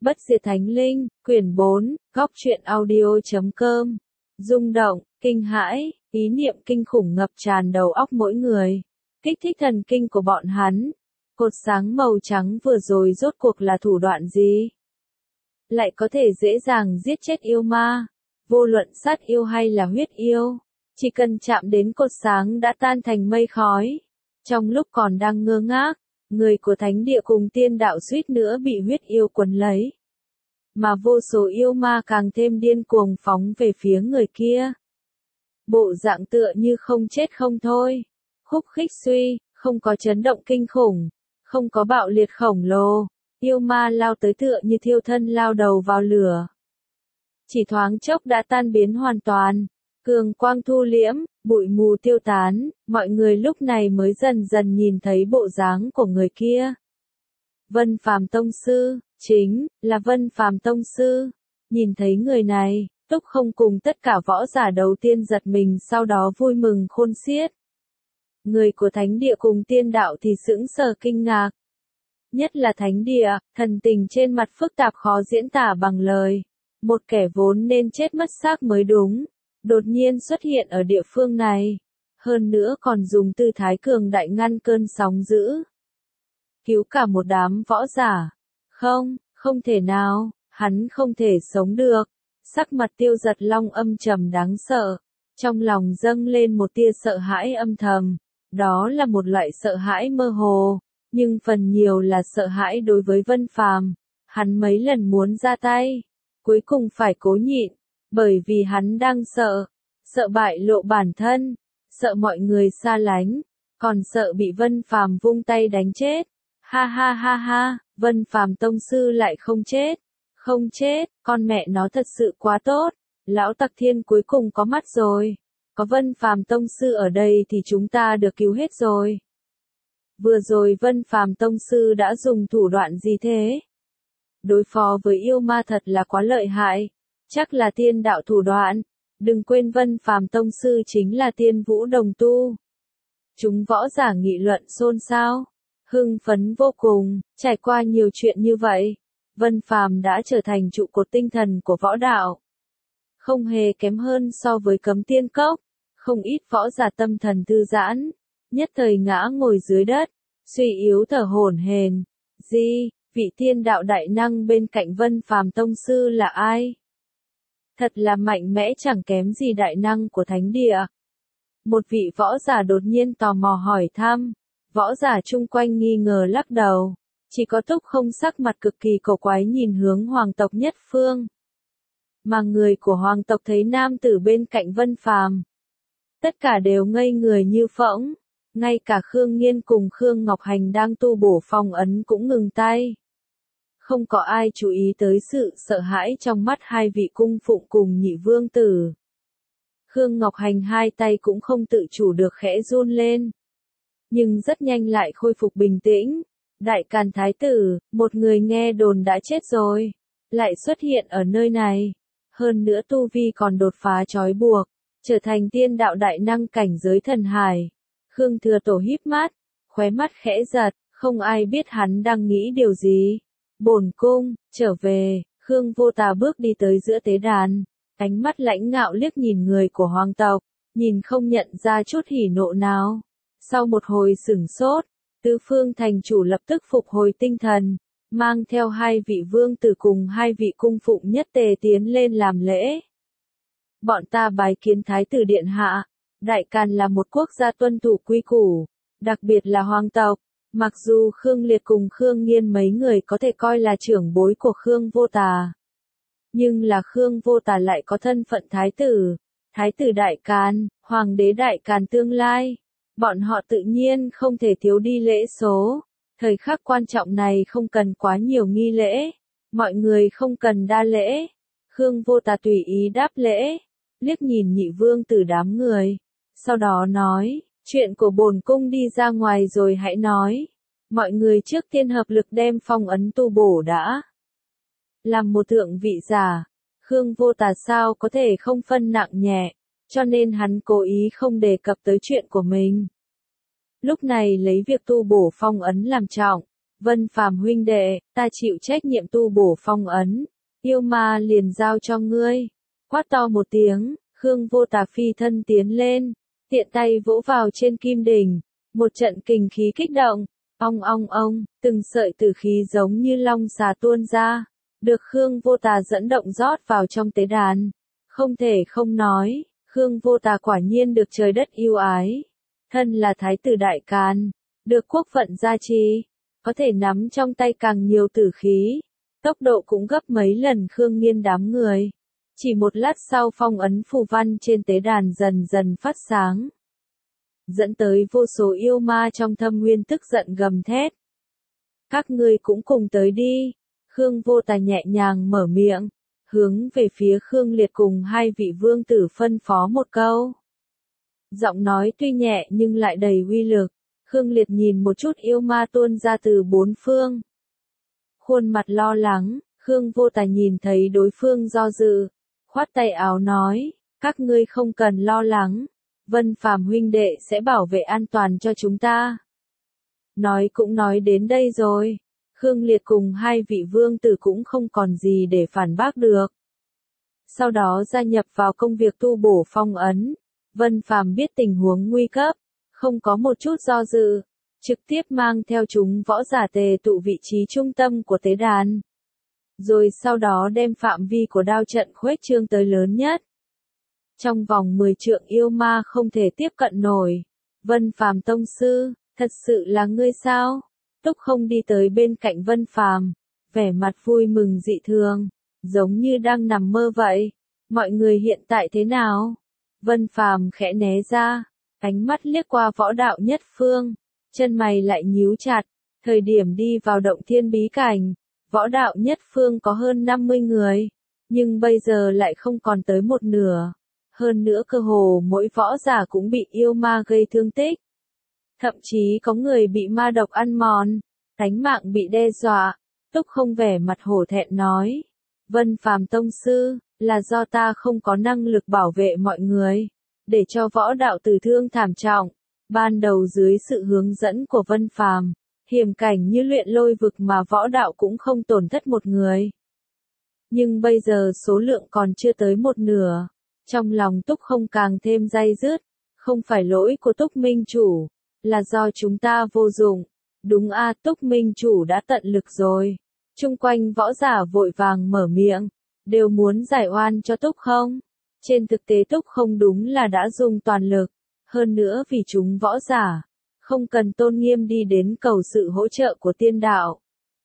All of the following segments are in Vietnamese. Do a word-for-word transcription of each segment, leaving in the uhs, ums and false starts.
Bất diệt thánh linh, quyển bốn, góc truyện audio.com. Rung động, kinh hãi, ý niệm kinh khủng ngập tràn đầu óc mỗi người. Kích thích thần kinh của bọn hắn. Cột sáng màu trắng vừa rồi rốt cuộc là thủ đoạn gì? Lại có thể dễ dàng giết chết yêu ma. Vô luận sát yêu hay là huyết yêu. Chỉ cần chạm đến cột sáng đã tan thành mây khói. Trong lúc còn đang ngơ ngác, người của thánh địa cùng tiên đạo suýt nữa bị huyết yêu quấn lấy. Mà vô số yêu ma càng thêm điên cuồng phóng về phía người kia. Bộ dạng tựa như không chết không thôi. Khúc khích suy, không có chấn động kinh khủng, không có bạo liệt khổng lồ. Yêu ma lao tới tựa như thiêu thân lao đầu vào lửa. Chỉ thoáng chốc đã tan biến hoàn toàn. Cường quang thu liễm, bụi mù tiêu tán, mọi người lúc này mới dần dần nhìn thấy bộ dáng của người kia. Vân Phàm Tông Sư, chính là Vân Phàm Tông Sư. Nhìn thấy người này, Túc Không cùng tất cả võ giả đầu tiên giật mình, sau đó vui mừng khôn xiết. Người của thánh địa cùng tiên đạo thì sững sờ kinh ngạc. Nhất là thánh địa, thần tình trên mặt phức tạp khó diễn tả bằng lời. Một kẻ vốn nên chết mất xác mới đúng. Đột nhiên xuất hiện ở địa phương này. Hơn nữa còn dùng tư thái cường đại ngăn cơn sóng dữ. Cứu cả một đám võ giả. Không, không thể nào, hắn không thể sống được. Sắc mặt Tiêu Giật Long âm trầm đáng sợ. Trong lòng dâng lên một tia sợ hãi âm thầm. Đó là một loại sợ hãi mơ hồ. Nhưng phần nhiều là sợ hãi đối với Vân Phàm. Hắn mấy lần muốn ra tay. Cuối cùng phải cố nhịn. Bởi vì hắn đang sợ, sợ bại lộ bản thân, sợ mọi người xa lánh, còn sợ bị Vân Phàm vung tay đánh chết. Ha ha ha ha, Vân Phàm Tông Sư lại không chết. Không chết, con mẹ nó thật sự quá tốt. Lão Tặc Thiên cuối cùng có mắt rồi. Có Vân Phàm Tông Sư ở đây thì chúng ta được cứu hết rồi. Vừa rồi Vân Phàm Tông Sư đã dùng thủ đoạn gì thế? Đối phó với yêu ma thật là quá lợi hại. Chắc là tiên đạo thủ đoạn. Đừng quên Vân Phàm Tông Sư chính là Tiên Vũ Đồng Tu. Chúng võ giả nghị luận xôn xao, hưng phấn vô cùng. Trải qua nhiều chuyện như vậy, Vân Phàm đã trở thành trụ cột tinh thần của võ đạo. Không hề kém hơn so với Cấm Tiên Cốc. Không ít võ giả tâm thần thư giãn, nhất thời ngã ngồi dưới đất, suy yếu thở hổn hển. Gì, vị tiên đạo đại năng bên cạnh Vân Phàm Tông Sư là ai? Thật là mạnh mẽ chẳng kém gì đại năng của thánh địa. Một vị võ giả đột nhiên tò mò hỏi thăm. Võ giả chung quanh nghi ngờ lắc đầu. Chỉ có Túc Không sắc mặt cực kỳ cổ quái nhìn hướng hoàng tộc Nhất Phương. Mà người của hoàng tộc thấy nam tử bên cạnh Vân Phàm. Tất cả đều ngây người như phỗng. Ngay cả Khương Nghiên cùng Khương Ngọc Hành đang tu bổ phong ấn cũng ngừng tay. Không có ai chú ý tới sự sợ hãi trong mắt hai vị cung phụng cùng nhị vương tử. Khương Ngọc Hành hai tay cũng không tự chủ được khẽ run lên. Nhưng rất nhanh lại khôi phục bình tĩnh. Đại Càn Thái Tử, một người nghe đồn đã chết rồi, lại xuất hiện ở nơi này. Hơn nữa tu vi còn đột phá trói buộc, trở thành tiên đạo đại năng cảnh giới thần hải. Khương Thừa Tổ híp mắt, khóe mắt khẽ giật, không ai biết hắn đang nghĩ điều gì. Bổn cung, trở về, Khương Vô Tà bước đi tới giữa tế đàn, ánh mắt lãnh ngạo liếc nhìn người của hoàng tộc, nhìn không nhận ra chút hỉ nộ nào. Sau một hồi sửng sốt, Tứ Phương thành chủ lập tức phục hồi tinh thần, mang theo hai vị vương tử cùng hai vị cung phụng nhất tề tiến lên làm lễ. Bọn ta bái kiến Thái tử điện hạ. Đại Càn là một quốc gia tuân thủ quy củ, đặc biệt là hoàng tộc. Mặc dù Khương Liệt cùng Khương Nghiên mấy người có thể coi là trưởng bối của Khương Vô Tà, nhưng là Khương Vô Tà lại có thân phận thái tử, thái tử Đại Càn, hoàng đế Đại Càn tương lai. Bọn họ tự nhiên không thể thiếu đi lễ số. Thời khắc quan trọng này không cần quá nhiều nghi lễ, mọi người không cần đa lễ. Khương Vô Tà tùy ý đáp lễ, liếc nhìn nhị vương tử đám người, sau đó nói. Chuyện của bổn cung đi ra ngoài rồi hãy nói. Mọi người trước tiên hợp lực đem phong ấn tu bổ đã. Làm một thượng vị giả, Khương Vô Tà sao có thể không phân nặng nhẹ, cho nên hắn cố ý không đề cập tới chuyện của mình. Lúc này lấy việc tu bổ phong ấn làm trọng, Vân Phàm huynh đệ, ta chịu trách nhiệm tu bổ phong ấn, yêu ma liền giao cho ngươi. Quát to một tiếng, Khương Vô Tà phi thân tiến lên, tiện tay vỗ vào trên kim đỉnh, một trận kình khí kích động, ong ong ong, từng sợi tử khí giống như long xà tuôn ra, được Khương Vô Tà dẫn động rót vào trong tế đàn. Không thể không nói, Khương Vô Tà quả nhiên được trời đất yêu ái. Thân là thái tử Đại Càn, được quốc phận gia trì, có thể nắm trong tay càng nhiều tử khí, tốc độ cũng gấp mấy lần Khương Nghiên đám người. Chỉ một lát sau phong ấn phù văn trên tế đàn dần dần phát sáng, dẫn tới vô số yêu ma trong thâm nguyên tức giận gầm thét. Các ngươi cũng cùng tới đi. Khương Vô Tà nhẹ nhàng mở miệng, hướng về phía Khương Liệt cùng hai vị vương tử phân phó một câu. Giọng nói tuy nhẹ nhưng lại đầy uy lực. Khương Liệt nhìn một chút yêu ma tuôn ra từ bốn phương, khuôn mặt lo lắng. Khương Vô Tà nhìn thấy đối phương do dự, khoát tay áo nói, các ngươi không cần lo lắng, Vân Phàm huynh đệ sẽ bảo vệ an toàn cho chúng ta. Nói cũng nói đến đây rồi, Khương Liệt cùng hai vị vương tử cũng không còn gì để phản bác được. Sau đó gia nhập vào công việc tu bổ phong ấn. Vân Phàm biết tình huống nguy cấp, không có một chút do dự, trực tiếp mang theo chúng võ giả tề tụ vị trí trung tâm của tế đàn. Rồi sau đó đem phạm vi của đao trận khuếch trương tới lớn nhất. Trong vòng mười trượng yêu ma không thể tiếp cận nổi. Vân Phàm tông sư, thật sự là ngươi sao? Túc Không đi tới bên cạnh Vân Phàm, vẻ mặt vui mừng dị thường, giống như đang nằm mơ vậy. Mọi người hiện tại thế nào? Vân Phàm khẽ né ra, ánh mắt liếc qua võ đạo nhất phương, chân mày lại nhíu chặt. Thời điểm đi vào động thiên bí cảnh, võ đạo nhất phương có hơn năm mươi người, nhưng bây giờ lại không còn tới một nửa. Hơn nữa cơ hồ mỗi võ giả cũng bị yêu ma gây thương tích. Thậm chí có người bị ma độc ăn mòn, tánh mạng bị đe dọa. Túc Không vẻ mặt hổ thẹn nói, Vân Phàm tông sư, là do ta không có năng lực bảo vệ mọi người, để cho võ đạo tử thương thảm trọng. Ban đầu dưới sự hướng dẫn của Vân Phàm, hiểm cảnh như luyện lôi vực mà võ đạo cũng không tổn thất một người. Nhưng bây giờ số lượng còn chưa tới một nửa. Trong lòng Túc Không càng thêm day dứt, không phải lỗi của Túc Minh Chủ, là do chúng ta vô dụng. Đúng a, Túc Minh Chủ đã tận lực rồi. Chung quanh võ giả vội vàng mở miệng, đều muốn giải oan cho Túc Không. Trên thực tế Túc Không đúng là đã dùng toàn lực, hơn nữa vì chúng võ giả, không cần tôn nghiêm đi đến cầu sự hỗ trợ của tiên đạo.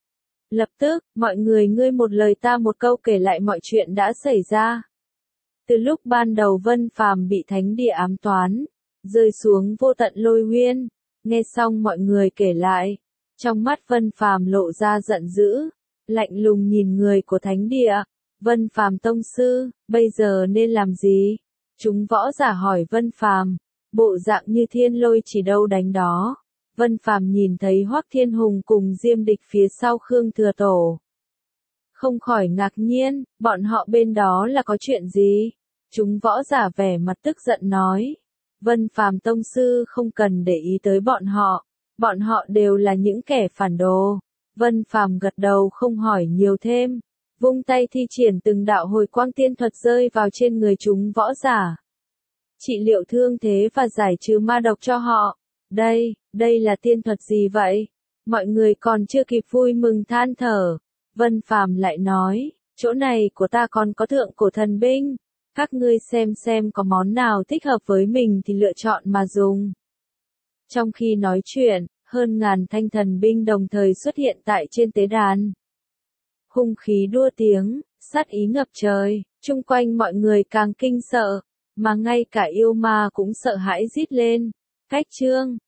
Lập tức, mọi người ngươi một lời ta một câu kể lại mọi chuyện đã xảy ra. Từ lúc ban đầu Vân Phàm bị thánh địa ám toán, rơi xuống vô tận lôi huyên, nghe xong mọi người kể lại, trong mắt Vân Phàm lộ ra giận dữ, lạnh lùng nhìn người của thánh địa. Vân Phàm tông sư, bây giờ nên làm gì? Chúng võ giả hỏi Vân Phàm, bộ dạng như thiên lôi chỉ đâu đánh đó. Vân Phàm nhìn thấy Hoắc Thiên Hùng cùng Diêm Địch phía sau Khương Thừa Tổ, không khỏi ngạc nhiên, bọn họ bên đó là có chuyện gì? Chúng võ giả vẻ mặt tức giận nói, Vân Phàm tông sư không cần để ý tới bọn họ, bọn họ đều là những kẻ phản đồ. Vân Phàm gật đầu không hỏi nhiều thêm, vung tay thi triển từng đạo hồi quang tiên thuật rơi vào trên người chúng võ giả. Trị liệu thương thế và giải trừ ma độc cho họ. Đây, đây là tiên thuật gì vậy? Mọi người còn chưa kịp vui mừng than thở. Vân Phàm lại nói, chỗ này của ta còn có thượng cổ thần binh. Các ngươi xem xem có món nào thích hợp với mình thì lựa chọn mà dùng. Trong khi nói chuyện, hơn ngàn thanh thần binh đồng thời xuất hiện tại trên tế đàn. Hung khí đua tiếng, sát ý ngập trời, chung quanh mọi người càng kinh sợ, mà ngay cả yêu ma cũng sợ hãi rít lên. Cách chương